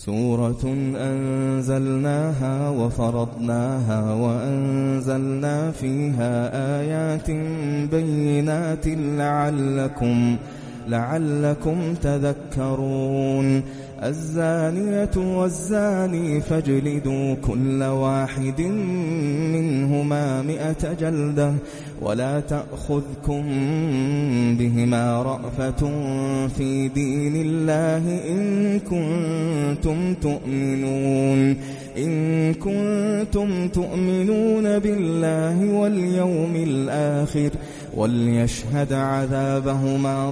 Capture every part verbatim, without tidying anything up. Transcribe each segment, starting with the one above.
سورة أنزلناها وفرضناها وأنزلنا فيها آيات بينات لعلكم لعلكم تذكرون. الزانية والزاني فاجلدوا كل واحد منهما مئة جلدة ولا تأخذكم بهما رأفة في دين الله إن كنتم تؤمنون إن كنتم تؤمنون بالله واليوم الآخر وليشهد عذابهما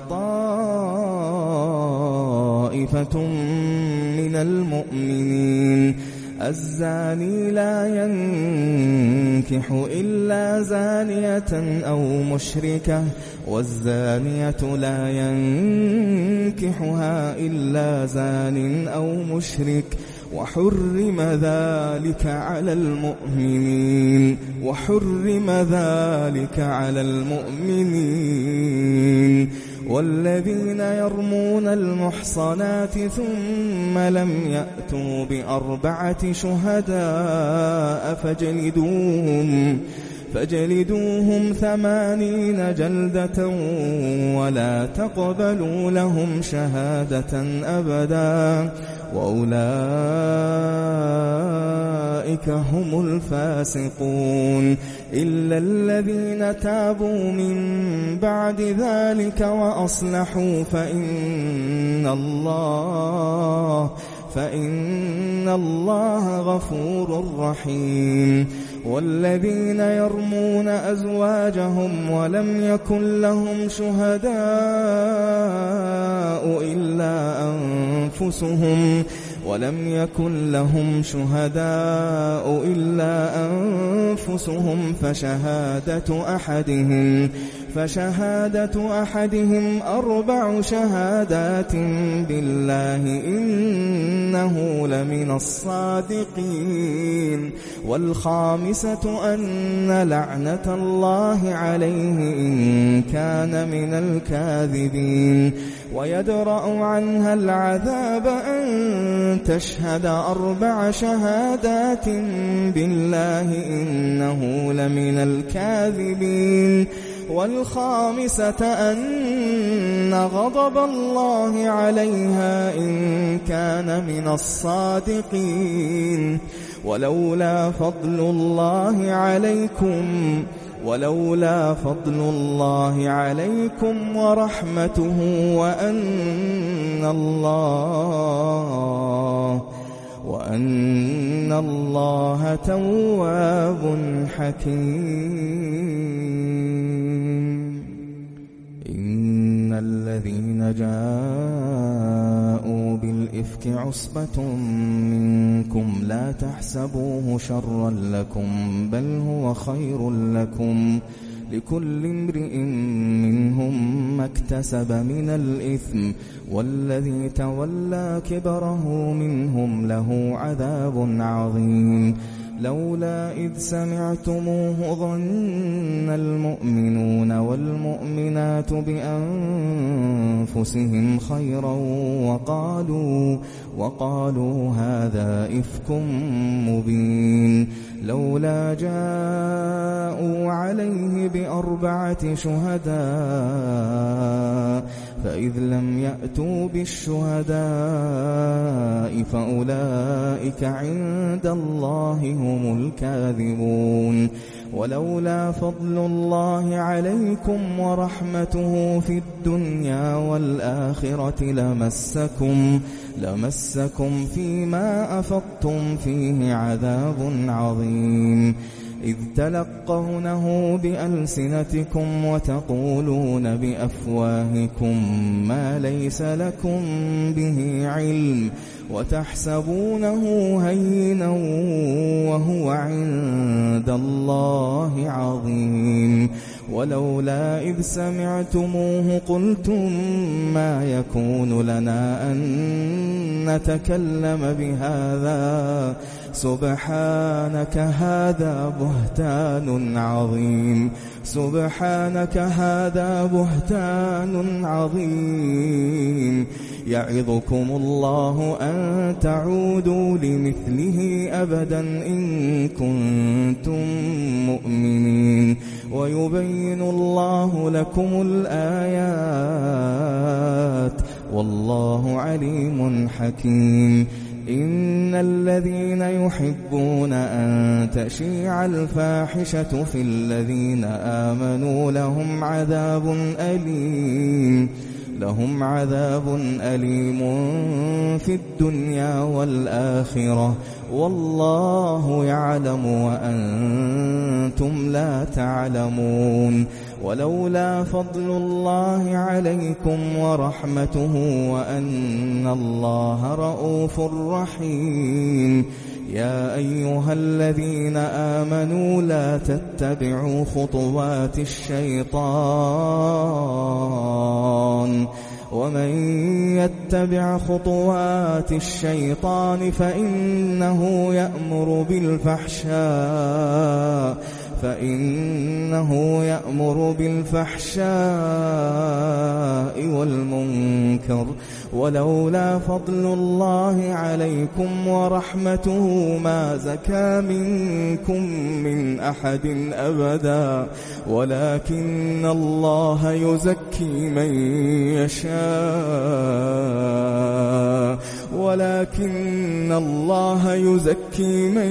طائفة من المؤمنين. الزاني لا ينكح إلا زانية أو مشركة والزانية لا ينكحها إلا زان أو مشرك وحرم ذلك على المؤمنين وحرم ذلك على المؤمنين. والذين يرمون المحصنات ثم لم يأتوا بأربعة شهداء فاجلدوهم فاجلدوهم ثمانين جلدة ولا تقبلوا لهم شهادة أبدا وأولئك هم الفاسقون إلا الذين تابوا من بعد ذلك وأصلحوا فإن الله فإن الله غفور رحيم. والذين يرمون أزواجهم ولم يكن لهم شهداء إلا أنفسهم ولم يكن لهم شهداء إلا أنفسهم فشهادة أحدهم فشهادة أحدهم أربع شهادات بالله إنه لمن الصادقين. والخامسة أن لعنة الله عليه إن كان من الكاذبين. ويدرأ عنها العذاب أن تشهد أربع شهادات بالله إنه لمن الكاذبين. والخامسة أن غضب الله عليها إن كان من الصادقين. ولولا فضل الله عليكم ولولا فضل الله عليكم ورحمته وأن الله وأن الله تواب حكيم. إن الذين جاءوا بالإفك عصبة منكم لا تحسبوه شرا لكم بل هو خير لكم لكل امرئ منهم ما اكتسب من الإثم والذي تولى كبره منهم له عذاب عظيم. لولا إذ سمعتموه ظن المؤمنون والمؤمنات بأنفسهم خيرا وقالوا وقالوا هذا إفك مبين. لولا جاءوا عليه بأربعة شهداء فإذ لم يأتوا بالشهداء فأولئك عند الله هم الكاذبون. ولولا فضل الله عليكم ورحمته في الدنيا والآخرة لمسكم لمسكم فيما أفضتم فيه عذاب عظيم. إذ تلقونه بألسنتكم وتقولون بأفواهكم ما ليس لكم به علم وتحسبونه هينا وهو عند الله عظيم. ولولا إذ سمعتموه قلتم ما يكون لنا أن نتكلم بهذا سبحانك هذا بهتان عظيم سبحانك هذا بهتان عظيم. يعظكم الله أن تعودوا لمثله أبدا إن كنتم مؤمنين ويبين الله لكم الآيات والله عليم حكيم إن الذين يحبون أن تشيع الفاحشة في الذين آمنوا لهم عذاب أليم لهم عذاب أليم في الدنيا والآخرة والله يعلم وأنتم لا تعلمون ولولا فضل الله عليكم ورحمته وأن الله رؤوف رحيم يا أيها الذين آمنوا لا تتبعوا خطوات الشيطان ومن يتبع خطوات الشيطان فإنه يأمر بالفحشاء فإنه يأمر بالفحشاء والمنكر ولولا فضل الله عليكم ورحمته ما زكى منكم من أحد أبدا ولكن الله يزكي من يشاء ولكن الله يزكي من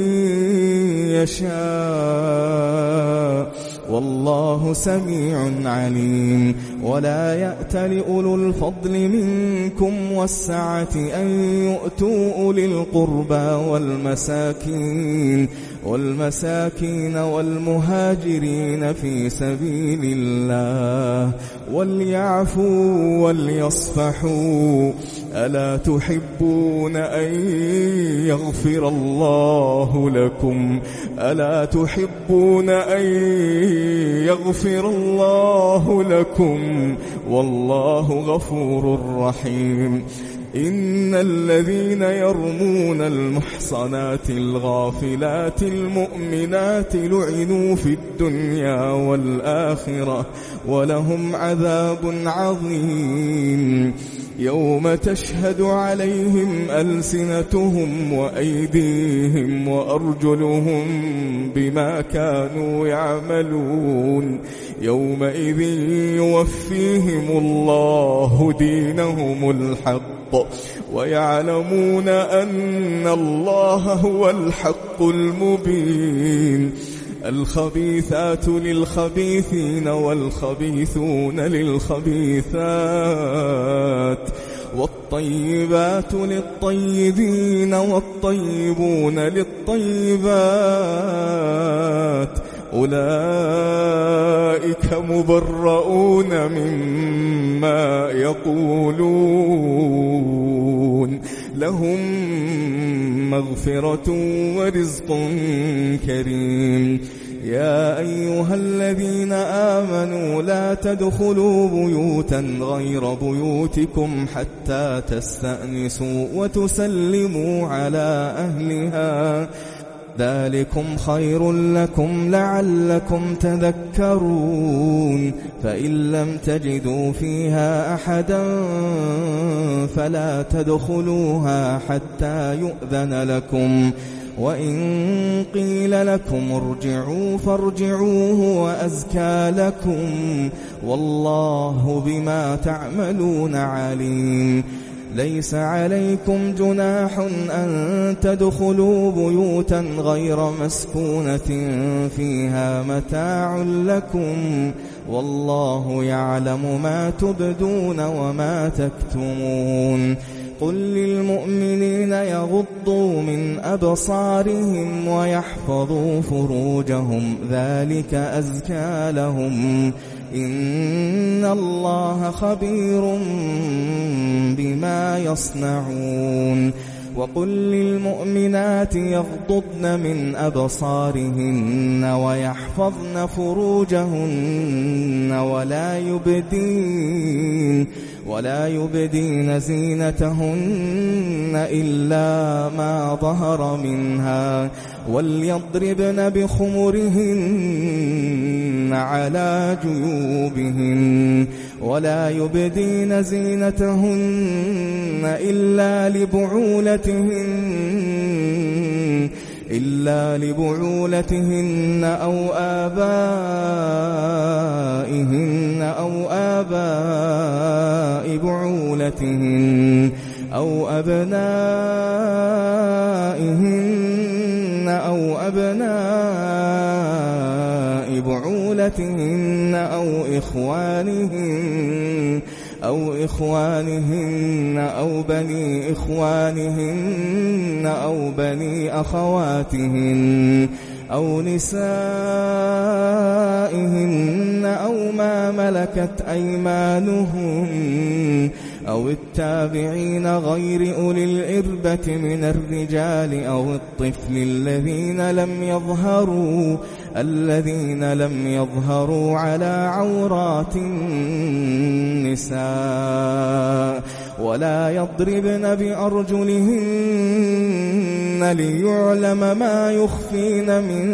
يشاء والله سميع عليم ولا يأت لأولو الفضل منكم والسعة أن يؤتوا أولي القربى والمساكين والمساكين والمهاجرين في سبيل الله وليعفوا وليصفحوا ألا تحبون أن يغفر الله لكم ألا تحبون أن يغفر الله لكم والله غفور رحيم إن الذين يرمون المحصنات الغافلات المؤمنات لعنوا في الدنيا والآخرة ولهم عذاب عظيم يوم تشهد عليهم ألسنتهم وأيديهم وأرجلهم بما كانوا يعملون يومئذ يوفيهم الله دينهم الحق ويعلمون أن الله هو الحق المبين الخبيثات للخبيثين والخبيثون للخبيثات والطيبات للطيبين والطيبون للطيبات أولئك مبرؤون مما يقولون لهم مغفرة ورزق كريم يا أيها الذين آمنوا لا تدخلوا بيوتا غير بيوتكم حتى تستأنسوا وتسلموا على أهلها ذلكم خير لكم لعلكم تذكرون فإن لم تجدوا فيها أحدا فلا تدخلوها حتى يؤذن لكم وإن قيل لكم ارجعوا فارجعوا هو أزكى لكم والله بما تعملون عليم ليس عليكم جناح أن تدخلوا بيوتا غير مسكونة فيها متاع لكم والله يعلم ما تبدون وما تكتمون قل للمؤمنين يغضوا من أبصارهم ويحفظوا فروجهم ذلك أزكى لهم إن الله خبير بما يصنعون وقل للمؤمنات يغضضن من أبصارهن ويحفظن فروجهن ولا يبدين ولا يبدين زينتهن إلا ما ظهر منها وليضربن بخمرهن على جيوبهن ولا يبدين زينتهن إلا لبعولتهن إلا لبعولتهن أو آبائهن أو آباء بعولتهن أو أبنائهن أو أبناء بعولتهن أو إخوانهن أو إخوانهن أو بني إخوانهن أو بني أخواتهن أو نسائهن أو ما ملكت أيمانهن أو التابعين غير أولي الإربة من الرجال أو الطفل الذين لم يظهروا الذين لم يظهروا على عورات النساء ولا يضربن بأرجلهن ليعلم ما يخفين من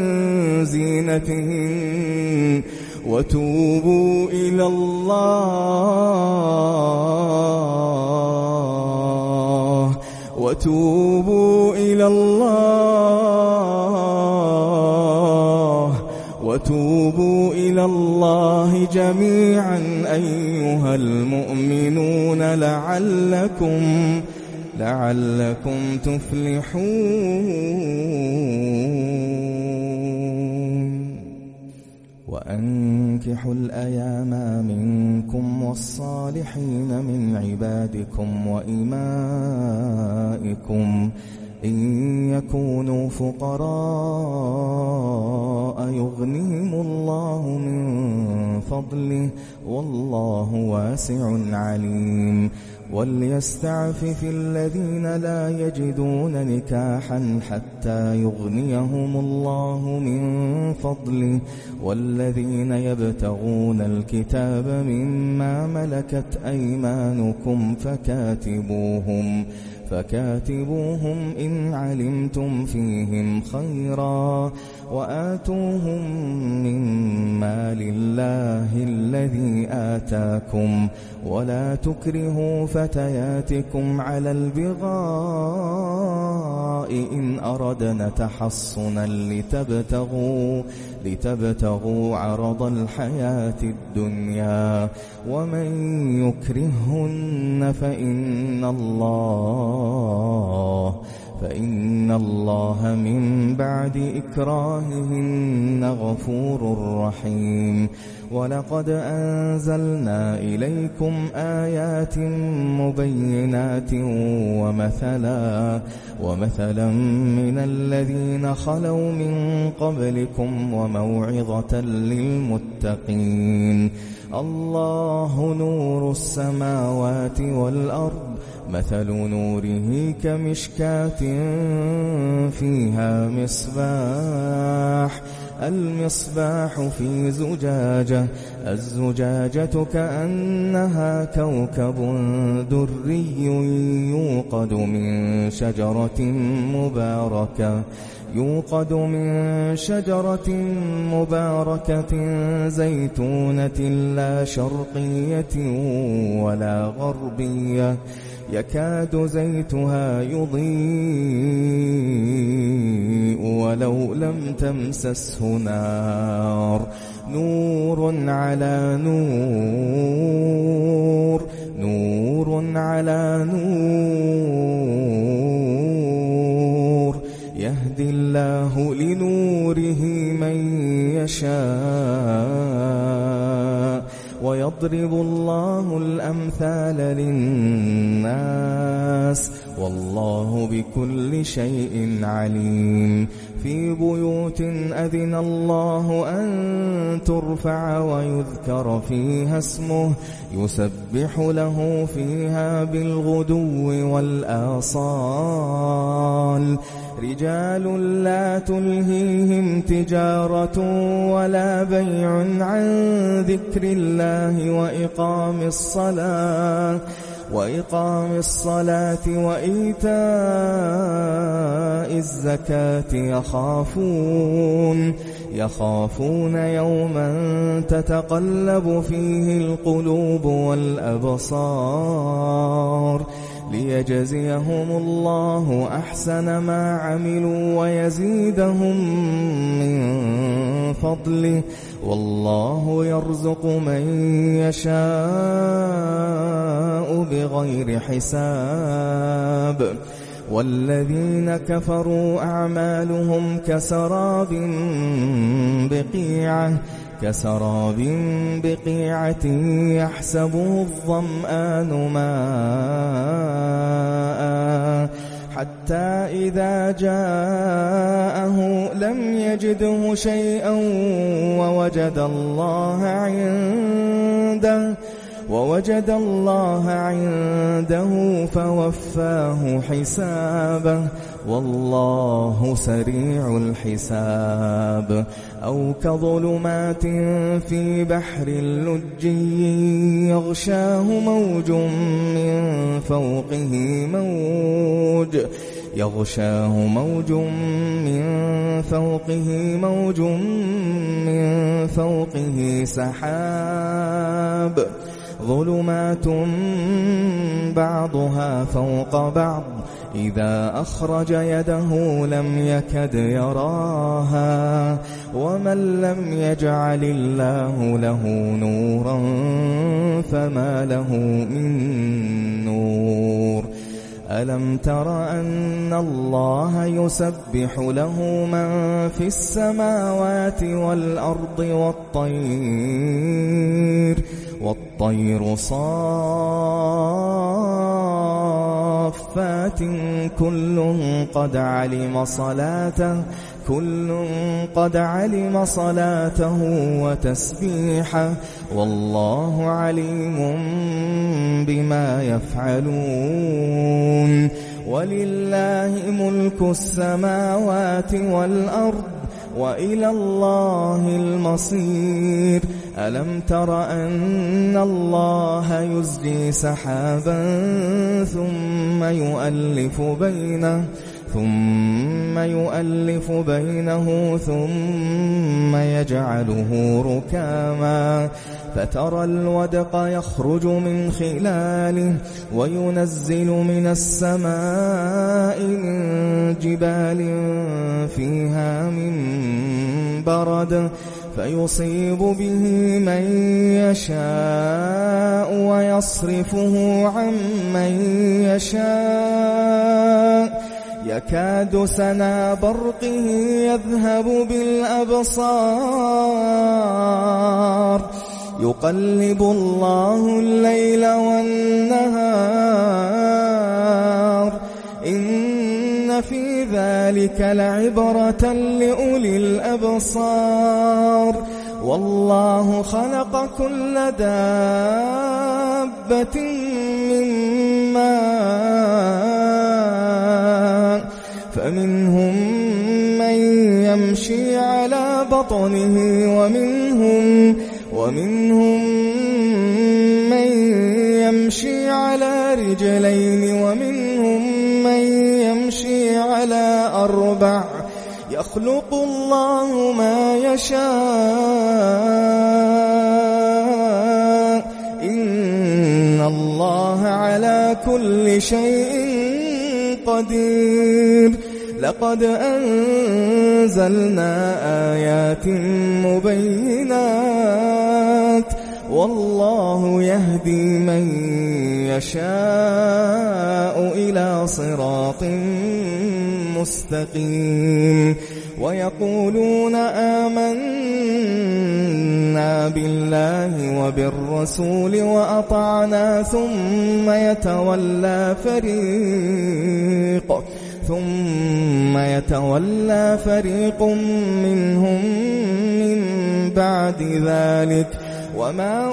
زينتهن وتوبوا إلى الله وتوبوا إلى الله وتوبوا إلى الله جميعا أيها المؤمنون لعلكم لعلكم تفلحون وأنكحوا الأيام منكم والصالحين من عبادكم وإمائكم إن يكونوا فقراء يغنيهم الله من فضله والله واسع عليم وليستعفف الذين لا يجدون نكاحا حتى يغنيهم الله من فضله والذين يبتغون الكتاب مما ملكت أيمانكم فكاتبوهم فكاتبوهم إن علمتم فيهم خيرا وآتوهم من مال الله الذي آتاكم ولا تكرهوا فتياتكم على البغاء إن أردنا تحصنا لتبتغوا لتبتغوا عرض الحياة الدنيا ومن يكرهن فإن الله فإن الله من بعد إكراههن غفور رحيم ولقد أنزلنا إليكم آيات مبينات ومثلا ومثلا من الذين خلوا من قبلكم وموعظة للمتقين الله نور السماوات والأرض مثل نوره كمشكاة فيها مصباح المصباح في زجاجة الزجاجة كأنها كوكب دري يوقد من شجرة مباركة يوقد من شجرة مباركة زيتونة لا شرقية ولا غربية يكاد زيتها يضيء ولو لم تمسسه نار نور على نور نور على نور يهدي الله لنوره من يشاء ويضرب الله الأمثال للناس والله بكل شيء عليم في بيوت أذن الله أن ترفع ويذكر فيها اسمه يسبح له فيها بالغدو والآصال رجال لا تلهيهم تجارة ولا بيع عن ذكر الله وإقام الصلاة وإقام الصلاة وإيتاء الزكاة يخافون يخافون يوما تتقلب فيه القلوب والأبصار ليجزيهم الله أحسن ما عملوا ويزيدهم من فضله والله يرزق من يشاء بغير حساب. والذين كفروا أعمالهم كسراب بقيعة كسراب بقيعة يحسبه الظمآن ماء حتى إذا جاءه لم يجده شيئا ووجد الله عنده ووجد الله عنده فوفاه حسابه والله سريع الحساب. أو كظلمات في بحر لجي يغشاه موج من فوقه موج يغشاه موج من فوقه موج من فوقه سحاب ظلمات بعضها فوق بعض إذا أخرج يده لم يكد يراها ومن لم يجعل الله له نورا فما له من نور. ألم تر أن الله يسبح له من في السماوات والأرض والطير والطير صافات كل قد علم صلاته كل قد علم صلاته وتسبيحه والله عليم بما يفعلون. ولله ملك السماوات والأرض وإلى الله المصير. ألم تر أن الله يزجي سحابا ثم يؤلف بينه ثم يؤلف بينه ثم يجعله ركاما فترى الودق يخرج من خلاله وينزل من السماء من جبال فيها من برد فيصيب به من يشاء ويصرفه عن من يشاء يكاد سنا برقه يذهب بالأبصار يقلب الله الليل والنهار إن في ذلك لعبرة لأولي الأبصار. والله خلق كل دابة من ماء فمنهم من يمشي على بطنه ومنهم ومنهم من يمشي على رجلين ومنهم من يمشي على أربع يخلق الله ما يشاء إن الله على كل شيء قدير. لقد أنزلنا آيات مبينات والله يهدي من يشاء إلى صراط مستقيم. ويقولون آمنا بالله وبالرسول وأطعنا ثم يتولى فريق ثم يتولى فريق منهم من بعد ذلك وما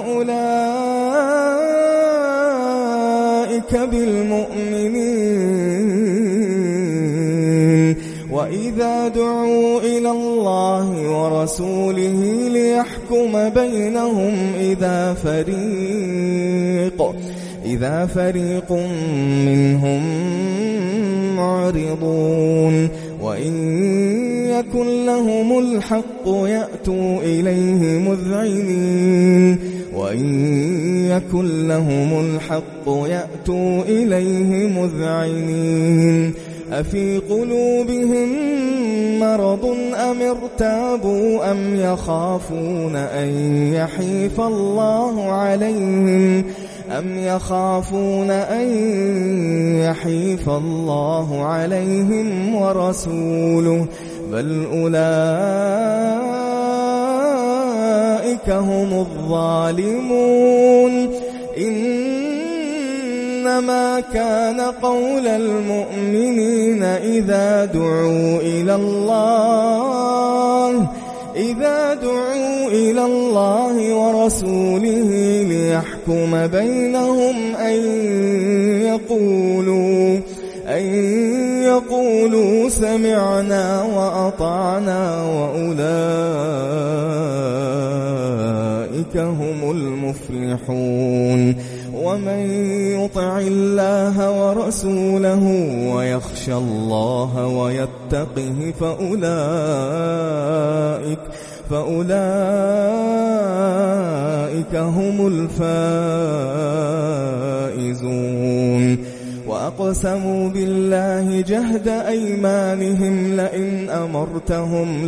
أولئك بالمؤمنين وإذا دعوا إلى الله ورسوله ليحكم بينهم إذا فريق إذا فريق منهم معرضون وإن يكن لهم الحق يأتوا إليه مذعنين وإن يكن لهم الحق يأتوا إليه مذعنين أفي قلوبهم مرض أم ارتابوا أم يخافون أن يحيف الله عليهم أم يخافون أن يحيف الله عليهم ورسوله بل أولئك هم الظالمون إنما كان قول المؤمنين إذا دعوا إلى الله إذا دعوا إلى الله ورسوله ليحكم بينهم أن يقولوا أن يقولوا سمعنا وأطعنا وأولئك هم المفلحون ومن يطع الله ورسوله ويخشى الله ويتقه فأولئك فأولئك هم الفائزون وأقسموا بالله جهد أيمانهم لئن أمرتهم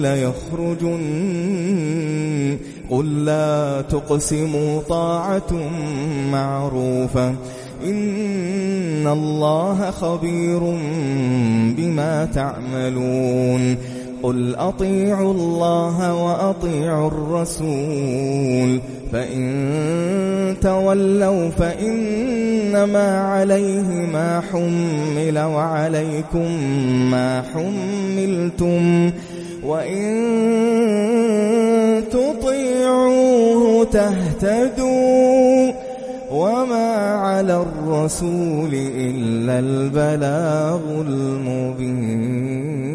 ليخرجن قل لا تقسموا طاعة معروفة إن الله خبير بما تعملون قل أطيعوا الله وأطيعوا الرسول فإن تولوا فإنما عليه ما حمل وعليكم ما حملتم وإن تطيعوه تهتدوا وما على الرسول إلا البلاغ المبين.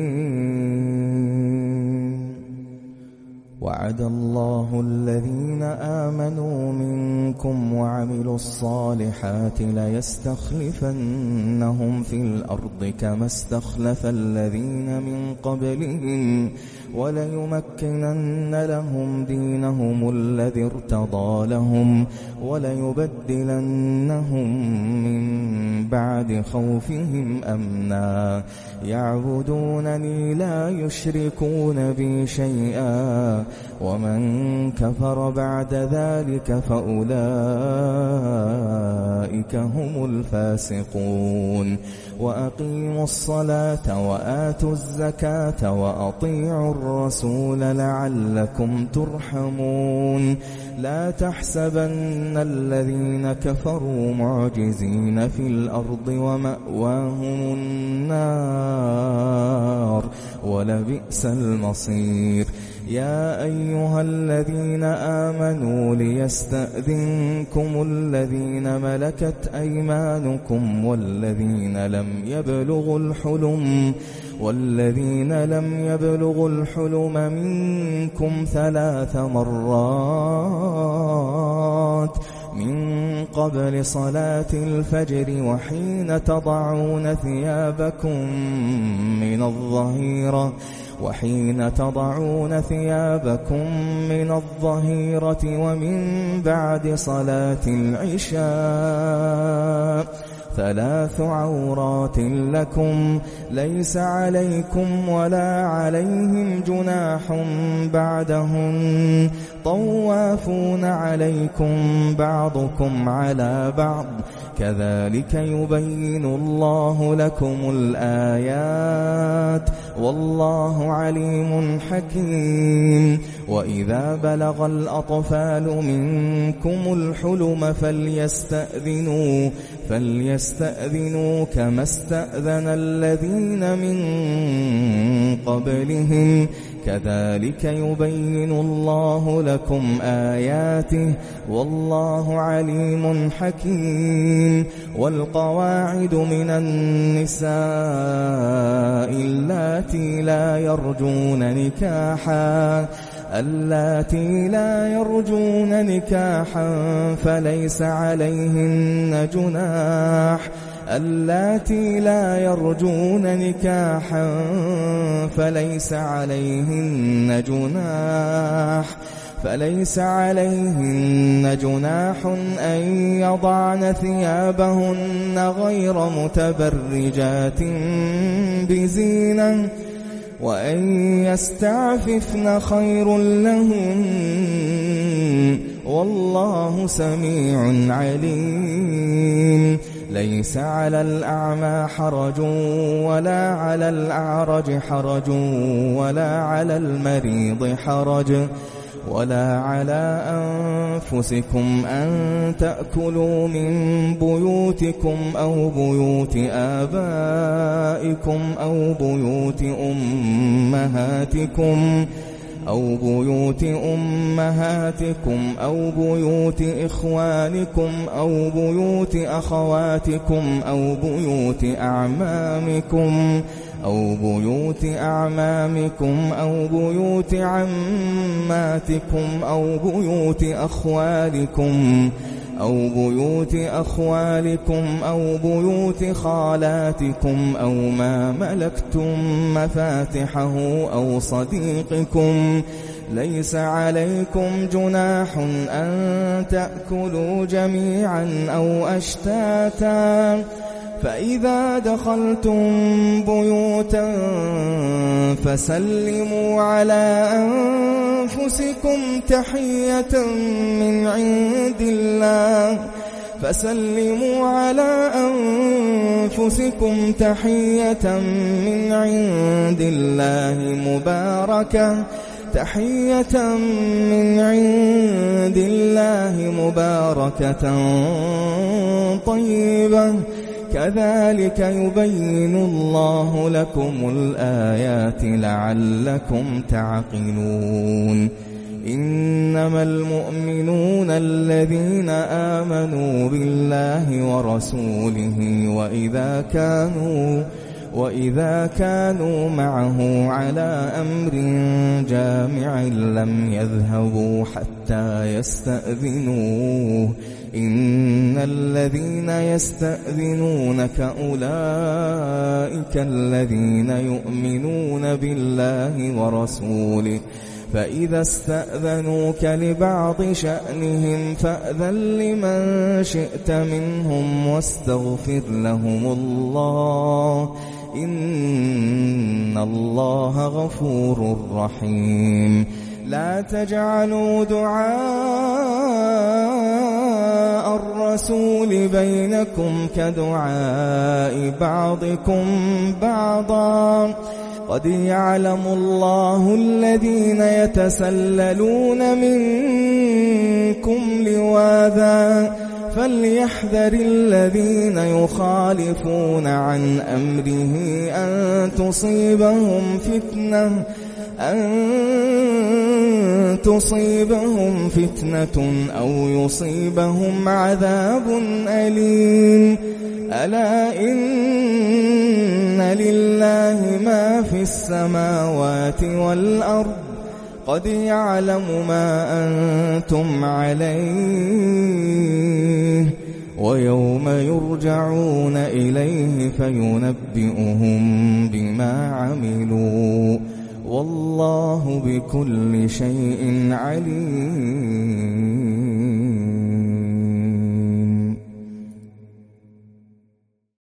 وعد الله الذين آمنوا منكم وعملوا الصالحات ليستخلفنهم في الأرض كما استخلف الذين من قبلهم وليمكنن لهم دينهم الذي ارتضى لهم وليبدلنهم من بعد خوفهم أمنا يعبدونني لا يشركون بي شيئا ومن كفر بعد ذلك فأولئك هم الفاسقون. وأقيموا الصلاة وآتوا الزكاة وأطيعوا الرسول لعلكم ترحمون. لا تحسبن الذين كفروا معجزين في الأرض ومأواهم النار ولبئس المصير. يا أيها الذين آمنوا ليستأذنكم الذين ملكت أيمانكم والذين لم يبلغوا الحلم والذين لم يبلغوا الحلم منكم ثلاث مرات من قبل صلاة الفجر وحين تضعون ثيابكم من الظهيرة وحين تضعون ثيابكم من الظهيرة ومن بعد صلاة العشاء ثلاث عورات لكم ليس عليكم ولا عليهم جناح بعدهن طوافون عليكم بعضكم على بعض كذلك يبين الله لكم الآيات والله عليم حكيم. وإذا بلغ الأطفال منكم الحلم فليستأذنوا فليستأذنوا كما استأذن الذين من قبلهم كذلك يبين الله لكم آياته والله عليم حكيم. والقواعد من النساء اللاتي لا يرجون نكاحا اللاتي لا يرجون نكاحا فليس عليهن جناح اللاتي لا يرجون نكاحا فليس عليهن جناح فليس عليهن جناح أن يضعن ثيابهن غير متبرجات بزينة وأن يستعففن خير لهن والله سميع عليم. ليس على الأعمى حرج ولا على الأعرج حرج ولا على المريض حرج ولا على أنفسكم أن تأكلوا من بيوتكم أو بيوت آبائكم أو بيوت أمهاتكم أو بيوت أمهاتكم أو بيوت إخوانكم أو بيوت أخواتكم أو بيوت أعمامكم أو بيوت أعمامكم أو بيوت عماتكم أو بيوت أخوالكم أو بيوت أخوالكم أو بيوت خالاتكم أو ما ملكتم مفاتحه أو صديقكم. ليس عليكم جناح أن تأكلوا جميعا أو أشتاتا فإذا دخلتم بيوتا فسلموا على أنفسكم تحية من عند الله فسلموا على أنفسكم تحية من عند الله مباركة تحية من عند الله مباركة طيبة كذلك يبين الله لكم الآيات لعلكم تعقلون. إنما المؤمنون الذين آمنوا بالله ورسوله وإذا كانوا وإذا كانوا معه على أمر جامع لم يذهبوا حتى يستأذنوه إن الذين يستأذنونك أولئك الذين يؤمنون بالله ورسوله فإذا استأذنوك لبعض شأنهم فأذن لمن شئت منهم واستغفر لهم الله إن الله غفور رحيم. لا تجعلوا دعاء الرسول بينكم كدعاء بعضكم بعضا قد يعلم الله الذين يتسللون منكم لواذا فليحذر الذين يخالفون عن أمره أن تصيبهم فتنة أن تصيبهم فتنة أو يصيبهم عذاب أليم. ألا إن لله ما في السماوات والأرض قد يعلم ما أنتم عليه ويوم يرجعون إليه فينبئهم بما عملوا والله بكل شيء عليم.